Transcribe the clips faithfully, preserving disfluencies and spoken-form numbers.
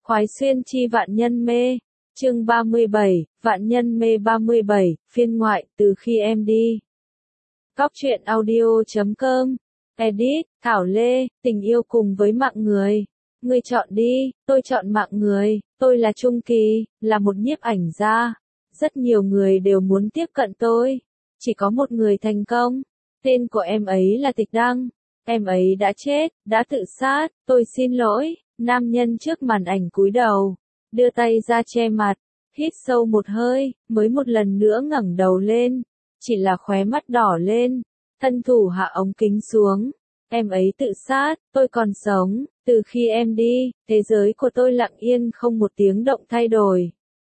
Khoái xuyên chi vạn nhân mê. Chương ba mươi bảy, Vạn nhân mê ba mươi bảy, phiên ngoại, từ khi em đi. Góc truyện audio chấm com. Edit, Thảo Lê, tình yêu cùng với mạng người. Ngươi chọn đi, tôi chọn mạng người, tôi là Trung Kỳ, là một nhiếp ảnh gia. Rất nhiều người đều muốn tiếp cận tôi. Chỉ có một người thành công. Tên của em ấy là Tịch Đăng. Em ấy đã chết, đã tự sát, tôi xin lỗi. Nam nhân trước màn ảnh cúi đầu, đưa tay ra che mặt, hít sâu một hơi, mới một lần nữa ngẩng đầu lên, chỉ là khóe mắt đỏ lên, thân thủ hạ ống kính xuống. Em ấy tự sát, tôi còn sống, từ khi em đi, thế giới của tôi lặng yên không một tiếng động thay đổi.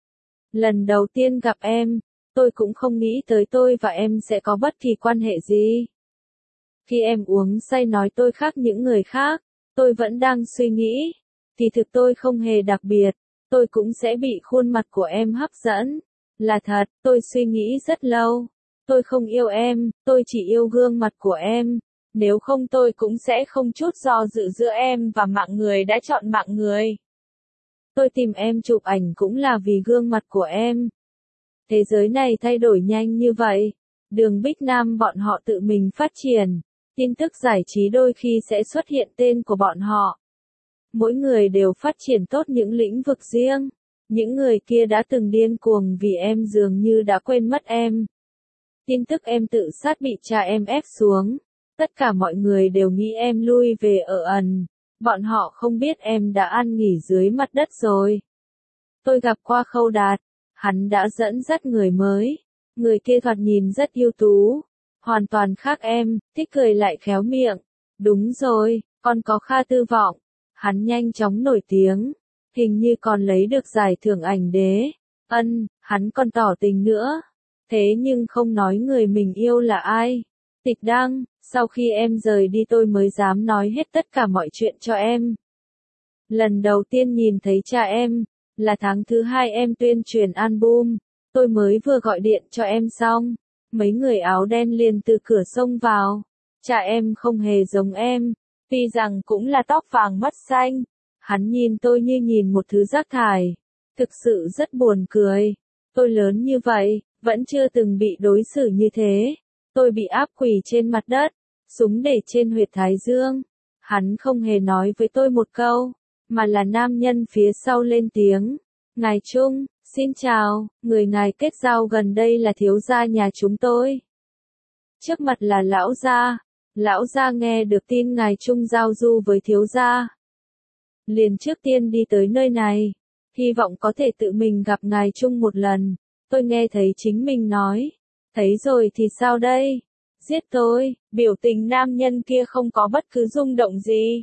Lần đầu tiên gặp em, tôi cũng không nghĩ tới tôi và em sẽ có bất kỳ quan hệ gì. Khi em uống say nói tôi khác những người khác, tôi vẫn đang suy nghĩ, thì thực tôi không hề đặc biệt, tôi cũng sẽ bị khuôn mặt của em hấp dẫn. Là thật, tôi suy nghĩ rất lâu. Tôi không yêu em, tôi chỉ yêu gương mặt của em. Nếu không tôi cũng sẽ không chút do dự giữa em và mạng người đã chọn mạng người. Tôi tìm em chụp ảnh cũng là vì gương mặt của em. Thế giới này thay đổi nhanh như vậy. Đường Bích Nam bọn họ tự mình phát triển. Tin tức giải trí đôi khi sẽ xuất hiện tên của bọn họ. Mỗi người đều phát triển tốt những lĩnh vực riêng. Những người kia đã từng điên cuồng vì em dường như đã quên mất em. Tin tức em tự sát bị cha em ép xuống. Tất cả mọi người đều nghĩ em lui về ở ẩn. Bọn họ không biết em đã ăn nghỉ dưới mặt đất rồi. Tôi gặp qua Khâu Đạt. Hắn đã dẫn dắt người mới. Người kia thoạt nhìn rất ưu tú. Hoàn toàn khác em, thích cười lại khéo miệng. Đúng rồi, còn có Kha Tư Vọng. Hắn nhanh chóng nổi tiếng. Hình như còn lấy được giải thưởng ảnh đế. Ân, hắn còn tỏ tình nữa. Thế nhưng không nói người mình yêu là ai. Tịch Đăng, sau khi em rời đi tôi mới dám nói hết tất cả mọi chuyện cho em. Lần đầu tiên nhìn thấy cha em, là tháng thứ hai em tuyên truyền album. Tôi mới vừa gọi điện cho em xong. Mấy người áo đen liền từ cửa xông vào. Cha em không hề giống em. Tuy rằng cũng là tóc vàng mắt xanh. Hắn nhìn tôi như nhìn một thứ rác thải. Thực sự rất buồn cười. Tôi lớn như vậy, vẫn chưa từng bị đối xử như thế. Tôi bị áp quỳ trên mặt đất, súng để trên huyệt thái dương. Hắn không hề nói với tôi một câu, mà là nam nhân phía sau lên tiếng. Ngài Trung, xin chào, người ngài kết giao gần đây là thiếu gia nhà chúng tôi. Trước mặt là lão gia. Lão gia nghe được tin ngài Trung giao du với thiếu gia. Liền trước tiên đi tới nơi này. Hy vọng có thể tự mình gặp ngài Trung một lần. Tôi nghe thấy chính mình nói. Thấy rồi thì sao đây? Giết tôi. Biểu tình nam nhân kia không có bất cứ rung động gì.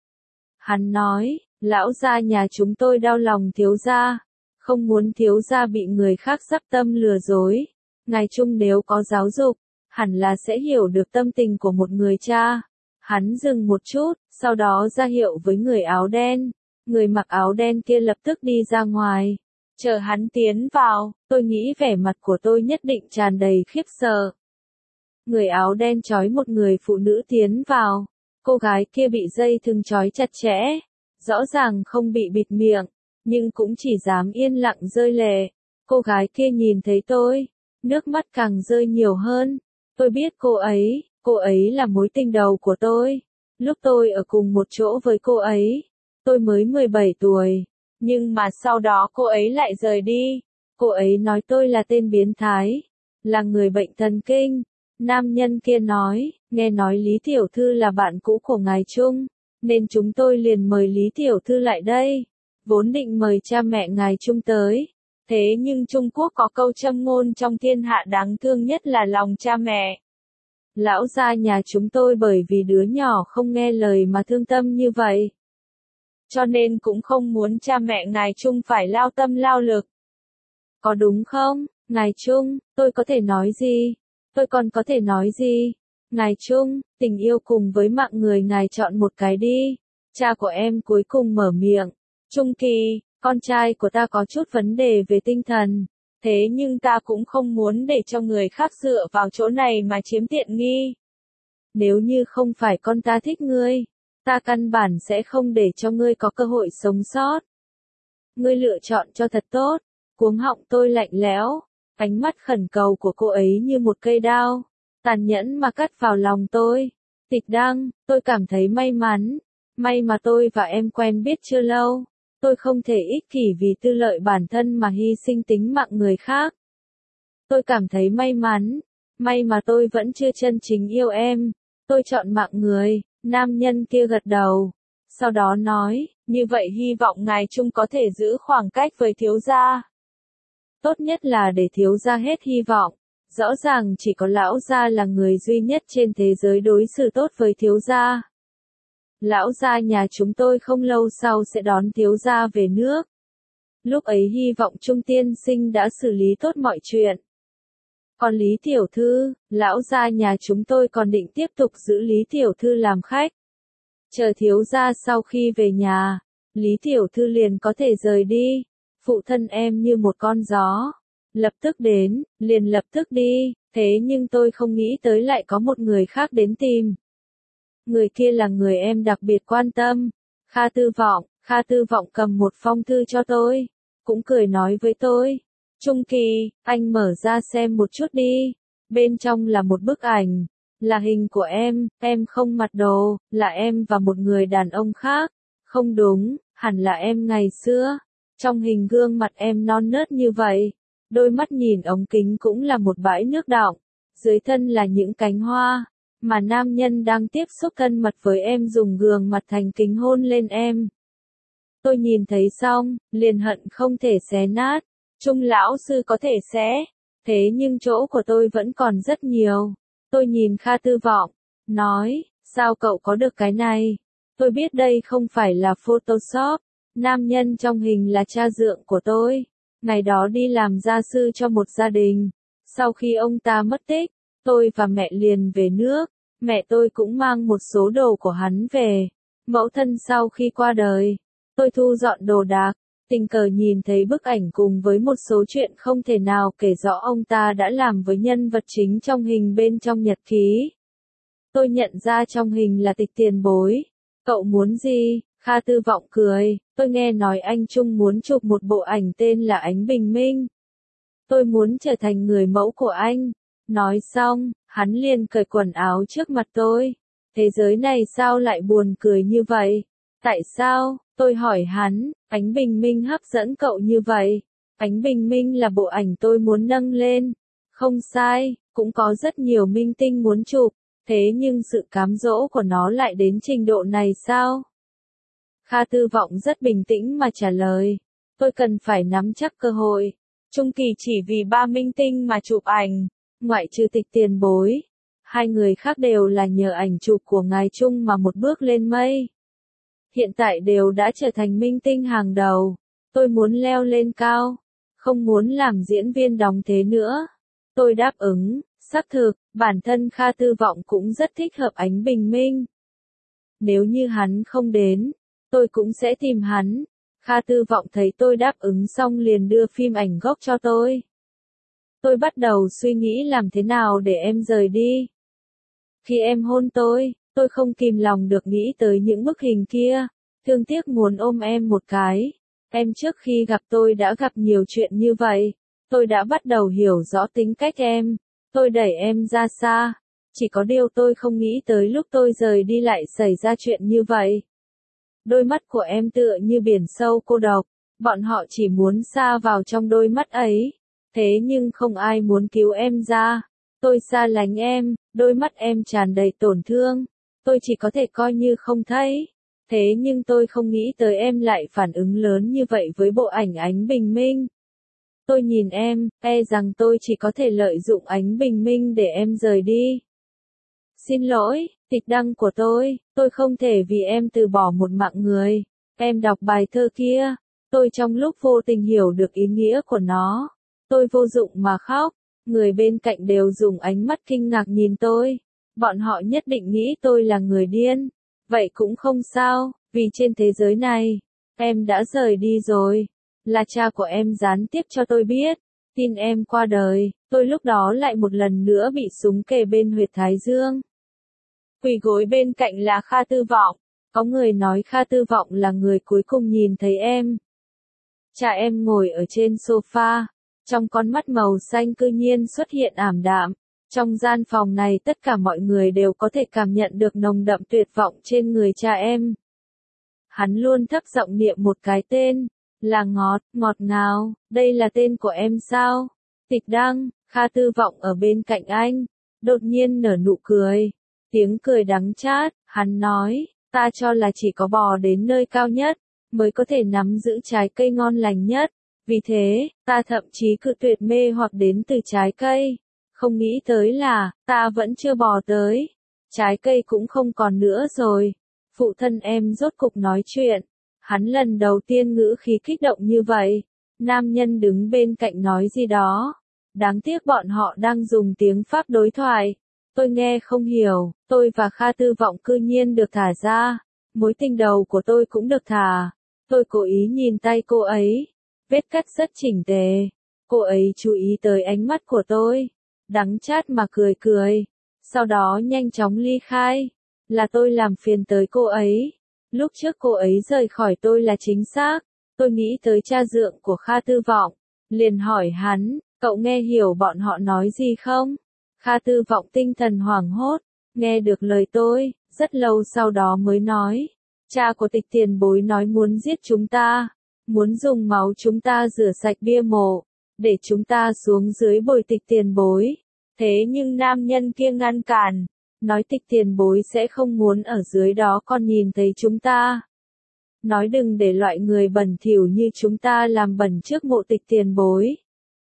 Hắn nói, lão gia nhà chúng tôi đau lòng thiếu gia. Không muốn thiếu gia bị người khác sắc tâm lừa dối. Ngài Trung nếu có giáo dục, hẳn là sẽ hiểu được tâm tình của một người cha. Hắn dừng một chút, sau đó ra hiệu với người áo đen. Người mặc áo đen kia lập tức đi ra ngoài. Chờ hắn tiến vào, tôi nghĩ vẻ mặt của tôi nhất định tràn đầy khiếp sợ. Người áo đen trói một người phụ nữ tiến vào. Cô gái kia bị dây thừng trói chặt chẽ. Rõ ràng không bị bịt miệng, nhưng cũng chỉ dám yên lặng rơi lệ. Cô gái kia nhìn thấy tôi, nước mắt càng rơi nhiều hơn. Tôi biết cô ấy, cô ấy là mối tình đầu của tôi. Lúc tôi ở cùng một chỗ với cô ấy, tôi mới mười bảy tuổi. Nhưng mà sau đó cô ấy lại rời đi. Cô ấy nói tôi là tên biến thái, là người bệnh thần kinh. Nam nhân kia nói, nghe nói Lý Tiểu Thư là bạn cũ của ngài Trung, nên chúng tôi liền mời Lý Tiểu Thư lại đây. Vốn định mời cha mẹ ngài Trung tới. Thế nhưng Trung Quốc có câu châm ngôn trong thiên hạ đáng thương nhất là lòng cha mẹ. Lão gia nhà chúng tôi bởi vì đứa nhỏ không nghe lời mà thương tâm như vậy. Cho nên cũng không muốn cha mẹ ngài Trung phải lao tâm lao lực. Có đúng không, ngài Trung, tôi có thể nói gì? Tôi còn có thể nói gì? Ngài Trung, tình yêu cùng với mạng người ngài chọn một cái đi. Cha của em cuối cùng mở miệng. Trung Kỳ, con trai của ta có chút vấn đề về tinh thần. Thế nhưng ta cũng không muốn để cho người khác dựa vào chỗ này mà chiếm tiện nghi. Nếu như không phải con ta thích ngươi, ta căn bản sẽ không để cho ngươi có cơ hội sống sót. Ngươi lựa chọn cho thật tốt. Cuống họng tôi lạnh lẽo, ánh mắt khẩn cầu của cô ấy như một cây đao, tàn nhẫn mà cắt vào lòng tôi. Tịch Đăng, tôi cảm thấy may mắn. May mà tôi và em quen biết chưa lâu. Tôi không thể ích kỷ vì tư lợi bản thân mà hy sinh tính mạng người khác. Tôi cảm thấy may mắn. May mà tôi vẫn chưa chân chính yêu em. Tôi chọn mạng người. Nam nhân kia gật đầu. Sau đó nói, như vậy hy vọng ngài Trung có thể giữ khoảng cách với thiếu gia. Tốt nhất là để thiếu gia hết hy vọng. Rõ ràng chỉ có lão gia là người duy nhất trên thế giới đối xử tốt với thiếu gia. Lão gia nhà chúng tôi không lâu sau sẽ đón thiếu gia về nước. Lúc ấy hy vọng Trung tiên sinh đã xử lý tốt mọi chuyện. Còn Lý tiểu thư, lão gia nhà chúng tôi còn định tiếp tục giữ Lý tiểu thư làm khách. Chờ thiếu gia sau khi về nhà, Lý tiểu thư liền có thể rời đi. Phụ thân em như một con gió. Lập tức đến, liền lập tức đi, thế nhưng tôi không nghĩ tới lại có một người khác đến tìm. Người kia là người em đặc biệt quan tâm. Kha Tư Vọng, Kha Tư Vọng cầm một phong thư cho tôi, cũng cười nói với tôi. Trung Kỳ, anh mở ra xem một chút đi. Bên trong là một bức ảnh, là hình của em, em không mặc đồ, là em và một người đàn ông khác. Không đúng, hẳn là em ngày xưa. Trong hình gương mặt em non nớt như vậy. Đôi mắt nhìn ống kính cũng là một bãi nước đọng, dưới thân là những cánh hoa, mà nam nhân đang tiếp xúc thân mật với em dùng gương mặt thành kính hôn lên em. Tôi nhìn thấy xong, liền hận không thể xé nát. Trung lão sư có thể xé, thế nhưng chỗ của tôi vẫn còn rất nhiều. Tôi nhìn Kha Tư Vọng, nói, sao cậu có được cái này? Tôi biết đây không phải là Photoshop, nam nhân trong hình là cha dượng của tôi. Ngày đó đi làm gia sư cho một gia đình. Sau khi ông ta mất tích, tôi và mẹ liền về nước. Mẹ tôi cũng mang một số đồ của hắn về. Mẫu thân sau khi qua đời, tôi thu dọn đồ đạc. Tình cờ nhìn thấy bức ảnh cùng với một số chuyện không thể nào kể rõ ông ta đã làm với nhân vật chính trong hình bên trong nhật ký. Tôi nhận ra trong hình là Tịch Tiền Bối. Cậu muốn gì? Kha Tư Vọng cười, tôi nghe nói anh Trung muốn chụp một bộ ảnh tên là Ánh Bình Minh. Tôi muốn trở thành người mẫu của anh. Nói xong, hắn liền cởi quần áo trước mặt tôi. Thế giới này sao lại buồn cười như vậy? Tại sao? Tôi hỏi hắn, Ánh Bình Minh hấp dẫn cậu như vậy. Ánh Bình Minh là bộ ảnh tôi muốn nâng lên. Không sai, cũng có rất nhiều minh tinh muốn chụp. Thế nhưng sự cám dỗ của nó lại đến trình độ này sao? Kha Tư Vọng rất bình tĩnh mà trả lời. Tôi cần phải nắm chắc cơ hội. Trung Kỳ chỉ vì ba minh tinh mà chụp ảnh, ngoại trừ Tịch Tiền Bối. Hai người khác đều là nhờ ảnh chụp của ngài Trung mà một bước lên mây. Hiện tại đều đã trở thành minh tinh hàng đầu. Tôi muốn leo lên cao. Không muốn làm diễn viên đóng thế nữa. Tôi đáp ứng, xác thực, bản thân Kha Tư Vọng cũng rất thích hợp Ánh Bình Minh. Nếu như hắn không đến, tôi cũng sẽ tìm hắn. Kha Tư Vọng thấy tôi đáp ứng xong liền đưa phim ảnh gốc cho tôi. Tôi bắt đầu suy nghĩ làm thế nào để em rời đi. Khi em hôn tôi, tôi không kìm lòng được nghĩ tới những bức hình kia. Thương tiếc muốn ôm em một cái. Em trước khi gặp tôi đã gặp nhiều chuyện như vậy. Tôi đã bắt đầu hiểu rõ tính cách em. Tôi đẩy em ra xa. Chỉ có điều tôi không nghĩ tới lúc tôi rời đi lại xảy ra chuyện như vậy. Đôi mắt của em tựa như biển sâu cô độc. Bọn họ chỉ muốn sa vào trong đôi mắt ấy. Thế nhưng không ai muốn cứu em ra. Tôi xa lánh em, đôi mắt em tràn đầy tổn thương. Tôi chỉ có thể coi như không thấy. Thế nhưng tôi không nghĩ tới em lại phản ứng lớn như vậy với bộ ảnh Ánh Bình Minh. Tôi nhìn em, e rằng tôi chỉ có thể lợi dụng Ánh Bình Minh để em rời đi. Xin lỗi, Tịch Đăng của tôi, tôi không thể vì em từ bỏ một mạng người. Em đọc bài thơ kia, tôi trong lúc vô tình hiểu được ý nghĩa của nó. Tôi vô dụng mà khóc, người bên cạnh đều dùng ánh mắt kinh ngạc nhìn tôi. Bọn họ nhất định nghĩ tôi là người điên. Vậy cũng không sao, vì trên thế giới này, em đã rời đi rồi. Là cha của em gián tiếp cho tôi biết. Tin em qua đời, tôi lúc đó lại một lần nữa bị súng kề bên huyệt thái dương. Quỳ gối bên cạnh là Kha Tư Vọng. Có người nói Kha Tư Vọng là người cuối cùng nhìn thấy em. Cha em ngồi ở trên sofa, trong con mắt màu xanh cư nhiên xuất hiện ảm đạm. Trong gian phòng này tất cả mọi người đều có thể cảm nhận được nồng đậm tuyệt vọng trên người cha em. Hắn luôn thấp giọng niệm một cái tên, là Ngọt, ngọt ngào, đây là tên của em sao? Tịch Đăng, Kha Tư Vọng ở bên cạnh anh, đột nhiên nở nụ cười. Tiếng cười đắng chát, hắn nói, ta cho là chỉ có bò đến nơi cao nhất, mới có thể nắm giữ trái cây ngon lành nhất. Vì thế, ta thậm chí cự tuyệt mê hoặc đến từ trái cây. Không nghĩ tới là, ta vẫn chưa bò tới. Trái cây cũng không còn nữa rồi. Phụ thân em rốt cục nói chuyện. Hắn lần đầu tiên ngữ khí kích động như vậy. Nam nhân đứng bên cạnh nói gì đó. Đáng tiếc bọn họ đang dùng tiếng Pháp đối thoại. Tôi nghe không hiểu, tôi và Kha Tư Vọng cư nhiên được thả ra. Mối tình đầu của tôi cũng được thả. Tôi cố ý nhìn tay cô ấy. Vết cắt rất chỉnh tề. Cô ấy chú ý tới ánh mắt của tôi. Đắng chát mà cười cười. Sau đó nhanh chóng ly khai. Là tôi làm phiền tới cô ấy. Lúc trước cô ấy rời khỏi tôi là chính xác. Tôi nghĩ tới cha dượng của Kha Tư Vọng. Liền hỏi hắn, cậu nghe hiểu bọn họ nói gì không? Kha Tư Vọng tinh thần hoảng hốt. Nghe được lời tôi, rất lâu sau đó mới nói. Cha của Tịch tiền bối nói muốn giết chúng ta. Muốn dùng máu chúng ta rửa sạch bia mộ. Để chúng ta xuống dưới bồi Tịch tiền bối. Thế nhưng nam nhân kia ngăn cản. Nói Tịch tiền bối sẽ không muốn ở dưới đó còn nhìn thấy chúng ta. Nói đừng để loại người bẩn thỉu như chúng ta làm bẩn trước mộ Tịch tiền bối.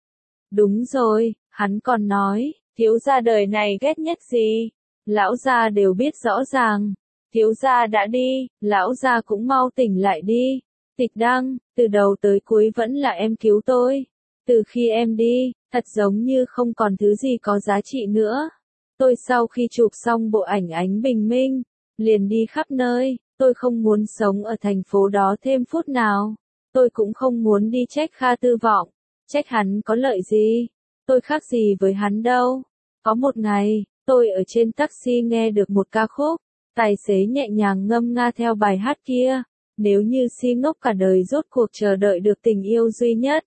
Đúng rồi, hắn còn nói, thiếu gia đời này ghét nhất gì? Lão gia đều biết rõ ràng. Thiếu gia đã đi, lão gia cũng mau tỉnh lại đi. Tịch Đăng, từ đầu tới cuối vẫn là em cứu tôi. Từ khi em đi, thật giống như không còn thứ gì có giá trị nữa. Tôi sau khi chụp xong bộ ảnh ánh bình minh, liền đi khắp nơi. Tôi không muốn sống ở thành phố đó thêm phút nào. Tôi cũng không muốn đi trách Kha Tư Vọng. Trách hắn có lợi gì? Tôi khác gì với hắn đâu. Có một ngày, tôi ở trên taxi nghe được một ca khúc. Tài xế nhẹ nhàng ngâm nga theo bài hát kia. Nếu như si ngốc cả đời rốt cuộc chờ đợi được tình yêu duy nhất.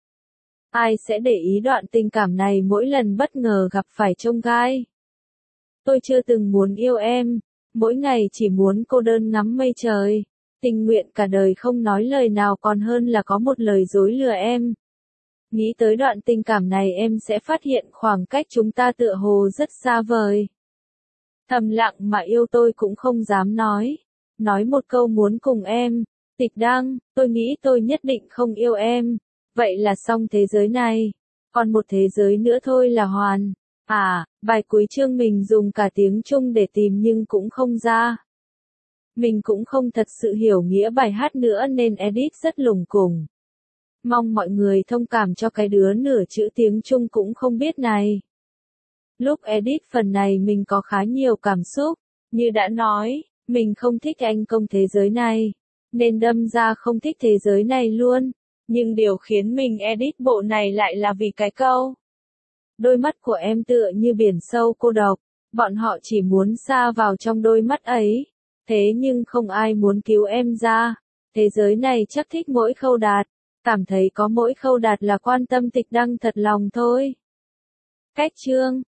Ai sẽ để ý đoạn tình cảm này mỗi lần bất ngờ gặp phải chông gai. Tôi chưa từng muốn yêu em. Mỗi ngày chỉ muốn cô đơn ngắm mây trời. Tình nguyện cả đời không nói lời nào còn hơn là có một lời dối lừa em. Nghĩ tới đoạn tình cảm này em sẽ phát hiện khoảng cách chúng ta tựa hồ rất xa vời. Thầm lặng mà yêu tôi cũng không dám nói. Nói một câu muốn cùng em. Tịch Đăng, tôi nghĩ tôi nhất định không yêu em. Vậy là xong thế giới này. Còn một thế giới nữa thôi là hoàn. À, bài cuối chương mình dùng cả tiếng Trung để tìm nhưng cũng không ra. Mình cũng không thật sự hiểu nghĩa bài hát nữa nên edit rất lủng củng. Mong mọi người thông cảm cho cái đứa nửa chữ tiếng Trung cũng không biết này. Lúc edit phần này mình có khá nhiều cảm xúc. Như đã nói, mình không thích anh công thế giới này. Nên đâm ra không thích thế giới này luôn. Nhưng điều khiến mình edit bộ này lại là vì cái câu. Đôi mắt của em tựa như biển sâu cô độc. Bọn họ chỉ muốn sa vào trong đôi mắt ấy. Thế nhưng không ai muốn cứu em ra. Thế giới này chắc thích mỗi Khâu Đạt. Cảm thấy có mỗi Khâu Đạt là quan tâm Tịch Đăng thật lòng thôi. Cách chương